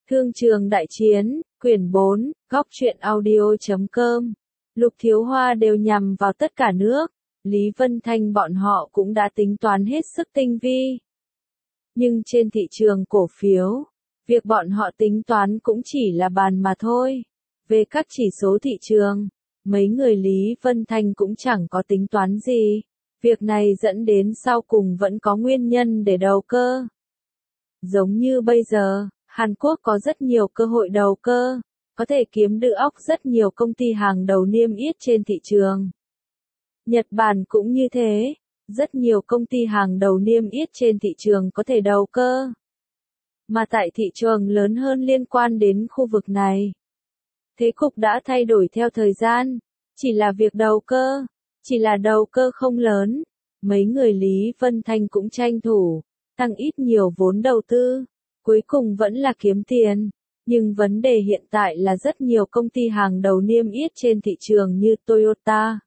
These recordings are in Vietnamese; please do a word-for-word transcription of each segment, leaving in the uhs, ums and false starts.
Thương trường đại chiến, quyển bốn, góc truyện audio.com. Lục Thiếu Hoa đều nhằm vào tất cả nước, Lý Vân Thanh bọn họ cũng đã tính toán hết sức tinh vi. Nhưng trên thị trường cổ phiếu, việc bọn họ tính toán cũng chỉ là bàn mà thôi. Về các chỉ số thị trường, mấy người Lý Vân Thanh cũng chẳng có tính toán gì. Việc này dẫn đến sau cùng vẫn có nguyên nhân để đầu cơ. Giống như bây giờ, Hàn Quốc có rất nhiều cơ hội đầu cơ, có thể kiếm được óc rất nhiều công ty hàng đầu niêm yết trên thị trường. Nhật Bản cũng như thế, rất nhiều công ty hàng đầu niêm yết trên thị trường có thể đầu cơ. Mà tại thị trường lớn hơn liên quan đến khu vực này, thế cục đã thay đổi theo thời gian, chỉ là việc đầu cơ, chỉ là đầu cơ không lớn, mấy người Lý Vân Thanh cũng tranh thủ, tăng ít nhiều vốn đầu tư, cuối cùng vẫn là kiếm tiền. Nhưng vấn đề hiện tại là rất nhiều công ty hàng đầu niêm yết trên thị trường như Toyota,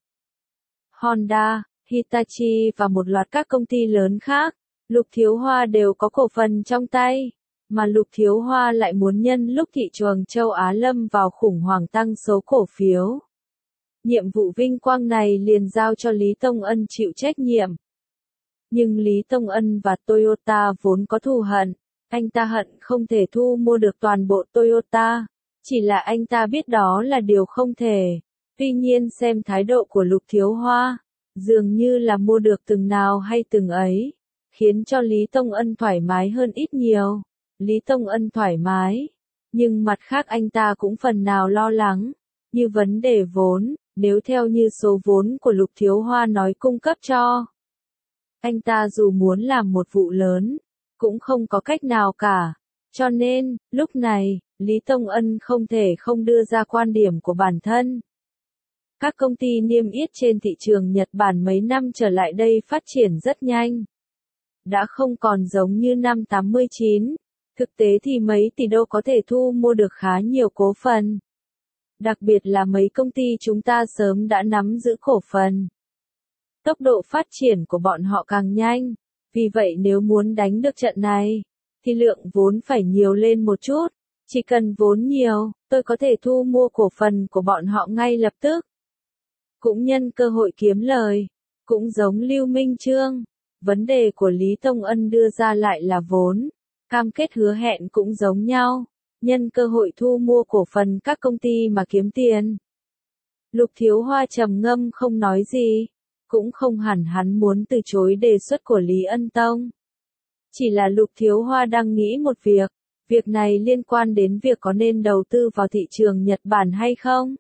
Honda, Hitachi và một loạt các công ty lớn khác, Lục Thiếu Hoa đều có cổ phần trong tay, mà Lục Thiếu Hoa lại muốn nhân lúc thị trường châu Á lâm vào khủng hoảng tăng số cổ phiếu. Nhiệm vụ vinh quang này liền giao cho Lý Tông Ân chịu trách nhiệm. Nhưng Lý Tông Ân và Toyota vốn có thù hận, anh ta hận không thể thu mua được toàn bộ Toyota, chỉ là anh ta biết đó là điều không thể. Tuy nhiên xem thái độ của Lục Thiếu Hoa, dường như là mua được từng nào hay từng ấy, khiến cho Lý Tông Ân thoải mái hơn ít nhiều. Lý Tông Ân thoải mái, nhưng mặt khác anh ta cũng phần nào lo lắng, như vấn đề vốn, nếu theo như số vốn của Lục Thiếu Hoa nói cung cấp cho. Anh ta dù muốn làm một vụ lớn, cũng không có cách nào cả. Cho nên, lúc này, Lý Tông Ân không thể không đưa ra quan điểm của bản thân. Các công ty niêm yết trên thị trường Nhật Bản mấy năm trở lại đây phát triển rất nhanh. Đã không còn giống như năm tám mươi chín, thực tế thì mấy tỷ đô có thể thu mua được khá nhiều cổ phần. Đặc biệt là mấy công ty chúng ta sớm đã nắm giữ cổ phần. Tốc độ phát triển của bọn họ càng nhanh, vì vậy nếu muốn đánh được trận này, thì lượng vốn phải nhiều lên một chút. Chỉ cần vốn nhiều, tôi có thể thu mua cổ phần của bọn họ ngay lập tức. Cũng nhân cơ hội kiếm lời, cũng giống Lưu Minh Chương. Vấn đề của Lý Tông Ân đưa ra lại là vốn, cam kết hứa hẹn cũng giống nhau, nhân cơ hội thu mua cổ phần các công ty mà kiếm tiền. Lục Thiếu Hoa trầm ngâm không nói gì, cũng không hẳn hắn muốn từ chối đề xuất của Lý Ân Tông. Chỉ là Lục Thiếu Hoa đang nghĩ một việc, việc này liên quan đến việc có nên đầu tư vào thị trường Nhật Bản hay không.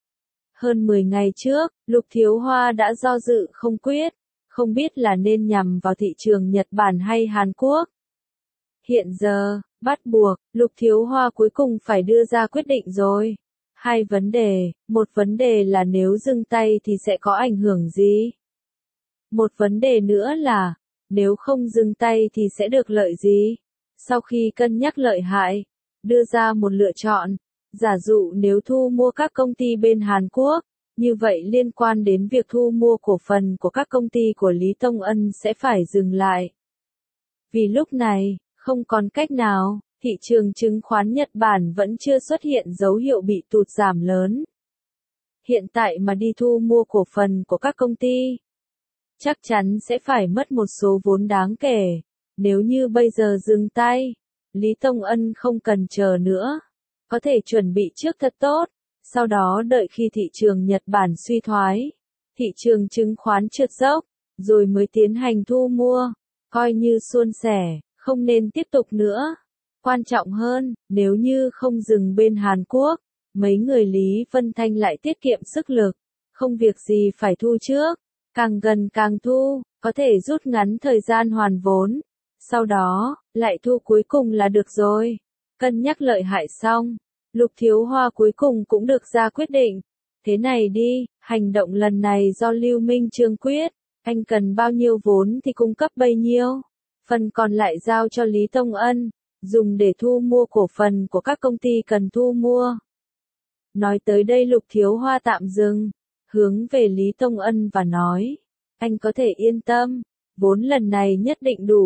Hơn mười ngày trước, Lục Thiếu Hoa đã do dự không quyết, không biết là nên nhằm vào thị trường Nhật Bản hay Hàn Quốc. Hiện giờ, bắt buộc, Lục Thiếu Hoa cuối cùng phải đưa ra quyết định rồi. Hai vấn đề, một vấn đề là nếu dừng tay thì sẽ có ảnh hưởng gì? Một vấn đề nữa là, nếu không dừng tay thì sẽ được lợi gì? Sau khi cân nhắc lợi hại, đưa ra một lựa chọn, giả dụ nếu thu mua các công ty bên Hàn Quốc, như vậy liên quan đến việc thu mua cổ phần của các công ty của Lý Tông Ân sẽ phải dừng lại. Vì lúc này, không còn cách nào, thị trường chứng khoán Nhật Bản vẫn chưa xuất hiện dấu hiệu bị tụt giảm lớn. Hiện tại mà đi thu mua cổ phần của các công ty, chắc chắn sẽ phải mất một số vốn đáng kể. Nếu như bây giờ dừng tay, Lý Tông Ân không cần chờ nữa, có thể chuẩn bị trước thật tốt, sau đó đợi khi thị trường Nhật Bản suy thoái, thị trường chứng khoán trượt dốc, rồi mới tiến hành thu mua, coi như suôn sẻ, không nên tiếp tục nữa. Quan trọng hơn, nếu như không dừng bên Hàn Quốc, mấy người Lý Vân Thanh lại tiết kiệm sức lực, không việc gì phải thu trước, càng gần càng thu, có thể rút ngắn thời gian hoàn vốn, sau đó, lại thu cuối cùng là được rồi. Cân nhắc lợi hại xong, Lục Thiếu Hoa cuối cùng cũng được ra quyết định. Thế này đi, hành động lần này do Lưu Minh Chương quyết, anh cần bao nhiêu vốn thì cung cấp bấy nhiêu, phần còn lại giao cho Lý Tông Ân, dùng để thu mua cổ phần của các công ty cần thu mua. Nói tới đây Lục Thiếu Hoa tạm dừng, hướng về Lý Tông Ân và nói, anh có thể yên tâm, vốn lần này nhất định đủ,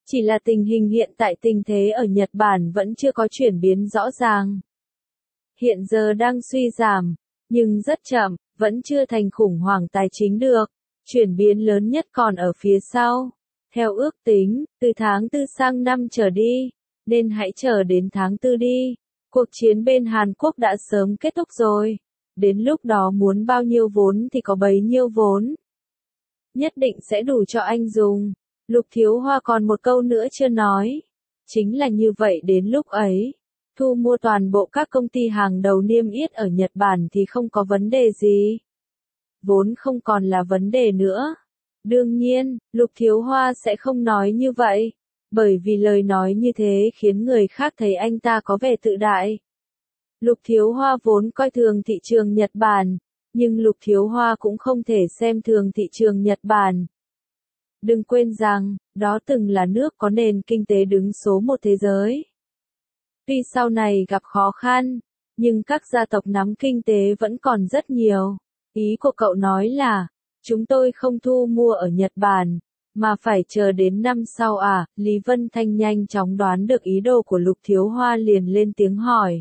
Chỉ là tình hình hiện tại tình thế ở Nhật Bản vẫn chưa có chuyển biến rõ ràng. Hiện giờ đang suy giảm, nhưng rất chậm, vẫn chưa thành khủng hoảng tài chính được. Chuyển biến lớn nhất còn ở phía sau. Theo ước tính, từ tháng tư sang năm trở đi, nên hãy chờ đến tháng tư đi. Cuộc chiến bên Hàn Quốc đã sớm kết thúc rồi. Đến lúc đó muốn bao nhiêu vốn thì có bấy nhiêu vốn. Nhất định sẽ đủ cho anh dùng. Lục Thiếu Hoa còn một câu nữa chưa nói. Chính là như vậy đến lúc ấy. Thu mua toàn bộ các công ty hàng đầu niêm yết ở Nhật Bản thì không có vấn đề gì. Vốn không còn là vấn đề nữa. Đương nhiên, Lục Thiếu Hoa sẽ không nói như vậy. Bởi vì lời nói như thế khiến người khác thấy anh ta có vẻ tự đại. Lục Thiếu Hoa vốn coi thường thị trường Nhật Bản, nhưng Lục Thiếu Hoa cũng không thể xem thường thị trường Nhật Bản. Đừng quên rằng, đó từng là nước có nền kinh tế đứng số một thế giới. Tuy sau này gặp khó khăn, nhưng các gia tộc nắm kinh tế vẫn còn rất nhiều. Ý của cậu nói là, chúng tôi không thu mua ở Nhật Bản, mà phải chờ đến năm sau à? Lý Vân Thanh nhanh chóng đoán được ý đồ của Lục Thiếu Hoa liền lên tiếng hỏi.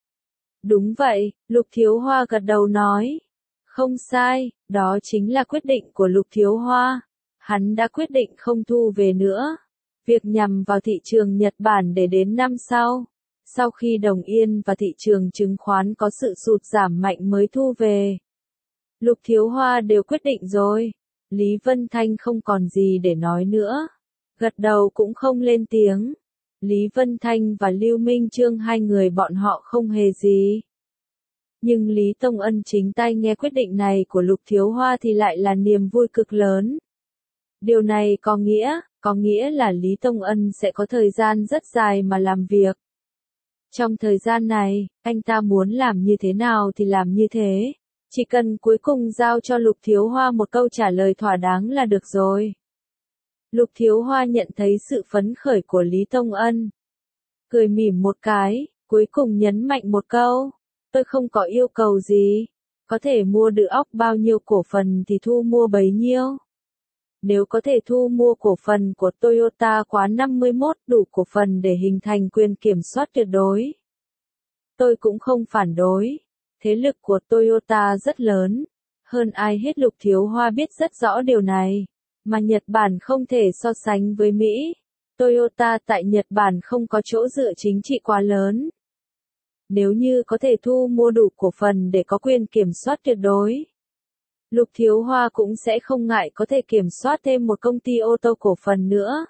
Đúng vậy, Lục Thiếu Hoa gật đầu nói. Không sai, đó chính là quyết định của Lục Thiếu Hoa. Hắn đã quyết định không thu về nữa. Việc nhằm vào thị trường Nhật Bản để đến năm sau. Sau khi đồng yên và thị trường chứng khoán có sự sụt giảm mạnh mới thu về. Lục Thiếu Hoa đều quyết định rồi. Lý Vân Thanh không còn gì để nói nữa. Gật đầu cũng không lên tiếng. Lý Vân Thanh và Lưu Minh Chương hai người bọn họ không hề gì. Nhưng Lý Tông Ân chính tay nghe quyết định này của Lục Thiếu Hoa thì lại là niềm vui cực lớn. Điều này có nghĩa, có nghĩa là Lý Tông Ân sẽ có thời gian rất dài mà làm việc. Trong thời gian này, anh ta muốn làm như thế nào thì làm như thế. Chỉ cần cuối cùng giao cho Lục Thiếu Hoa một câu trả lời thỏa đáng là được rồi. Lục Thiếu Hoa nhận thấy sự phấn khởi của Lý Tông Ân. Cười mỉm một cái, cuối cùng nhấn mạnh một câu. Tôi không có yêu cầu gì. Có thể mua được óc bao nhiêu cổ phần thì thu mua bấy nhiêu. Nếu có thể thu mua cổ phần của Toyota quá năm mươi mốt đủ cổ phần để hình thành quyền kiểm soát tuyệt đối. Tôi cũng không phản đối. Thế lực của Toyota rất lớn. Hơn ai hết Lục Thiếu Hoa biết rất rõ điều này. Mà Nhật Bản không thể so sánh với Mỹ. Toyota tại Nhật Bản không có chỗ dựa chính trị quá lớn. Nếu như có thể thu mua đủ cổ phần để có quyền kiểm soát tuyệt đối. Lục Thiếu Hoa cũng sẽ không ngại có thể kiểm soát thêm một công ty ô tô cổ phần nữa.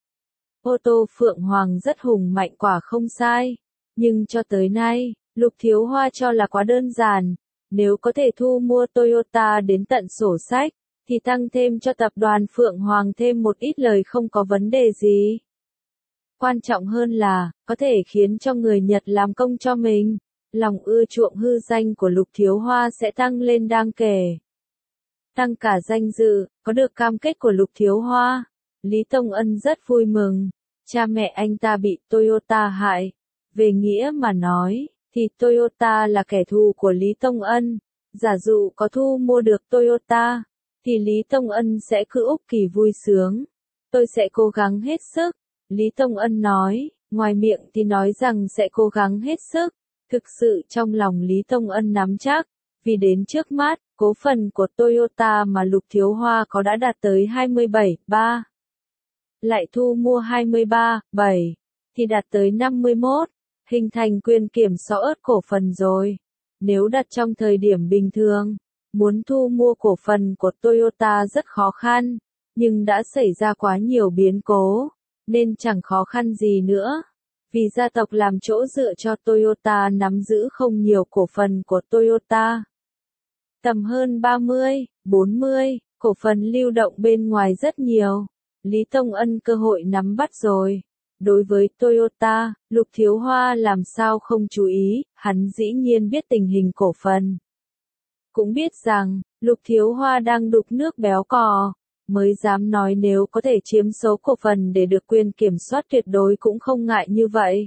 Ô tô Phượng Hoàng rất hùng mạnh quả không sai. Nhưng cho tới nay, Lục Thiếu Hoa cho là quá đơn giản. Nếu có thể thu mua Toyota đến tận sổ sách, thì tăng thêm cho tập đoàn Phượng Hoàng thêm một ít lời không có vấn đề gì. Quan trọng hơn là, có thể khiến cho người Nhật làm công cho mình. Lòng ưa chuộng hư danh của Lục Thiếu Hoa sẽ tăng lên đáng kể. Tăng cả danh dự, có được cam kết của Lục Thiếu Hoa. Lý Tông Ân rất vui mừng. Cha mẹ anh ta bị Toyota hại. Về nghĩa mà nói, thì Toyota là kẻ thù của Lý Tông Ân. Giả dụ có thu mua được Toyota, thì Lý Tông Ân sẽ cứ úc kỳ vui sướng. Tôi sẽ cố gắng hết sức. Lý Tông Ân nói, ngoài miệng thì nói rằng sẽ cố gắng hết sức. Thực sự trong lòng Lý Tông Ân nắm chắc, vì đến trước mắt, cổ phần của Toyota mà Lục Thiếu Hoa có đã đạt tới hai mươi bảy phẩy ba. Lại thu mua hai mươi ba phẩy bảy, thì đạt tới năm mươi mốt, hình thành quyền kiểm soát cổ phần rồi. Nếu đặt trong thời điểm bình thường, muốn thu mua cổ phần của Toyota rất khó khăn, nhưng đã xảy ra quá nhiều biến cố, nên chẳng khó khăn gì nữa. Vì gia tộc làm chỗ dựa cho Toyota nắm giữ không nhiều cổ phần của Toyota. Tầm hơn ba mươi, bốn mươi, cổ phần lưu động bên ngoài rất nhiều. Lý Tông Ân cơ hội nắm bắt rồi. Đối với Toyota, Lục Thiếu Hoa làm sao không chú ý, hắn dĩ nhiên biết tình hình cổ phần. Cũng biết rằng, Lục Thiếu Hoa đang đục nước béo cò, mới dám nói nếu có thể chiếm số cổ phần để được quyền kiểm soát tuyệt đối cũng không ngại như vậy.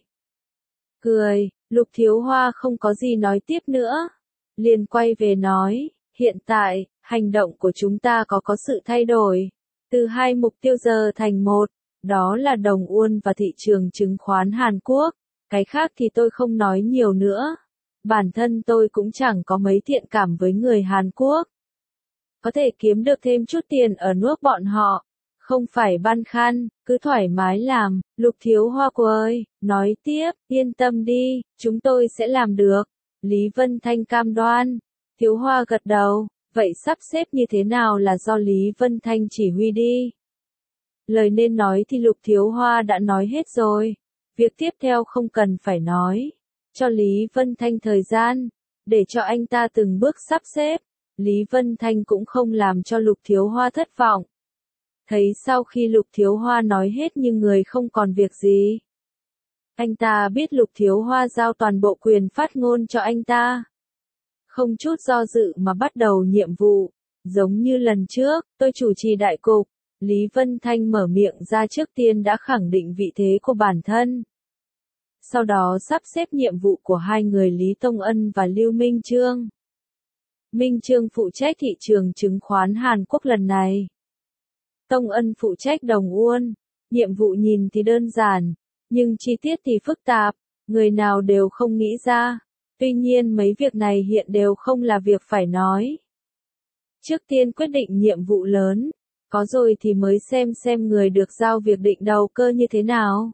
Cười, Lục Thiếu Hoa không có gì nói tiếp nữa. Liền quay về nói, hiện tại, hành động của chúng ta có có sự thay đổi. Từ hai mục tiêu giờ thành một. Đó là đồng won và thị trường chứng khoán Hàn Quốc. Cái khác thì tôi không nói nhiều nữa. Bản thân tôi cũng chẳng có mấy thiện cảm với người Hàn Quốc. Có thể kiếm được thêm chút tiền ở nước bọn họ. Không phải băn khoăn, cứ thoải mái làm. Lục Thiếu Hoa cô ơi, nói tiếp, yên tâm đi, chúng tôi sẽ làm được. Lý Vân Thanh cam đoan. Thiếu Hoa gật đầu, vậy sắp xếp như thế nào là do Lý Vân Thanh chỉ huy đi. Lời nên nói thì Lục Thiếu Hoa đã nói hết rồi. Việc tiếp theo không cần phải nói. Cho Lý Vân Thanh thời gian, để cho anh ta từng bước sắp xếp. Lý Vân Thanh cũng không làm cho Lục Thiếu Hoa thất vọng. Thấy sau khi Lục Thiếu Hoa nói hết nhưng người không còn việc gì. Anh ta biết Lục Thiếu Hoa giao toàn bộ quyền phát ngôn cho anh ta. Không chút do dự mà bắt đầu nhiệm vụ. Giống như lần trước, tôi chủ trì đại cục. Lý Vân Thanh mở miệng ra trước tiên đã khẳng định vị thế của bản thân. Sau đó sắp xếp nhiệm vụ của hai người Lý Tông Ân và Lưu Minh Chương. Minh Chương phụ trách thị trường chứng khoán Hàn Quốc lần này. Tông Ân phụ trách đồng won. Nhiệm vụ nhìn thì đơn giản, nhưng chi tiết thì phức tạp, người nào đều không nghĩ ra. Tuy nhiên mấy việc này hiện đều không là việc phải nói. Trước tiên quyết định nhiệm vụ lớn, có rồi thì mới xem xem người được giao việc định đầu cơ như thế nào.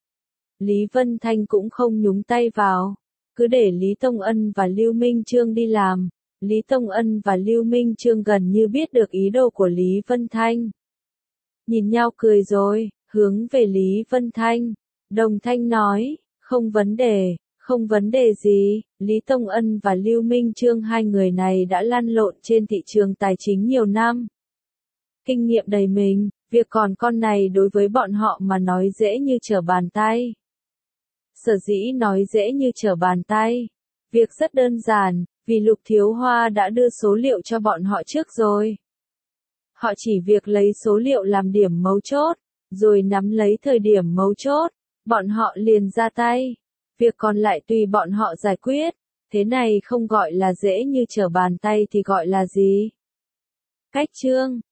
Lý Vân Thanh cũng không nhúng tay vào, cứ để Lý Tông Ân và Lưu Minh Chương đi làm. Lý Tông Ân và Lưu Minh Chương gần như biết được ý đồ của Lý Vân Thanh. Nhìn nhau cười rồi, hướng về Lý Vân Thanh. Đồng Thanh nói, không vấn đề, không vấn đề gì. Lý Tông Ân và Lưu Minh Chương hai người này đã lăn lộn trên thị trường tài chính nhiều năm. Kinh nghiệm đầy mình, việc còn con này đối với bọn họ mà nói dễ như trở bàn tay. Sở dĩ nói dễ như trở bàn tay. Việc rất đơn giản, vì Lục Thiếu Hoa đã đưa số liệu cho bọn họ trước rồi. Họ chỉ việc lấy số liệu làm điểm mấu chốt, rồi nắm lấy thời điểm mấu chốt, bọn họ liền ra tay. Việc còn lại tùy bọn họ giải quyết, thế này không gọi là dễ như trở bàn tay thì gọi là gì? Cách chương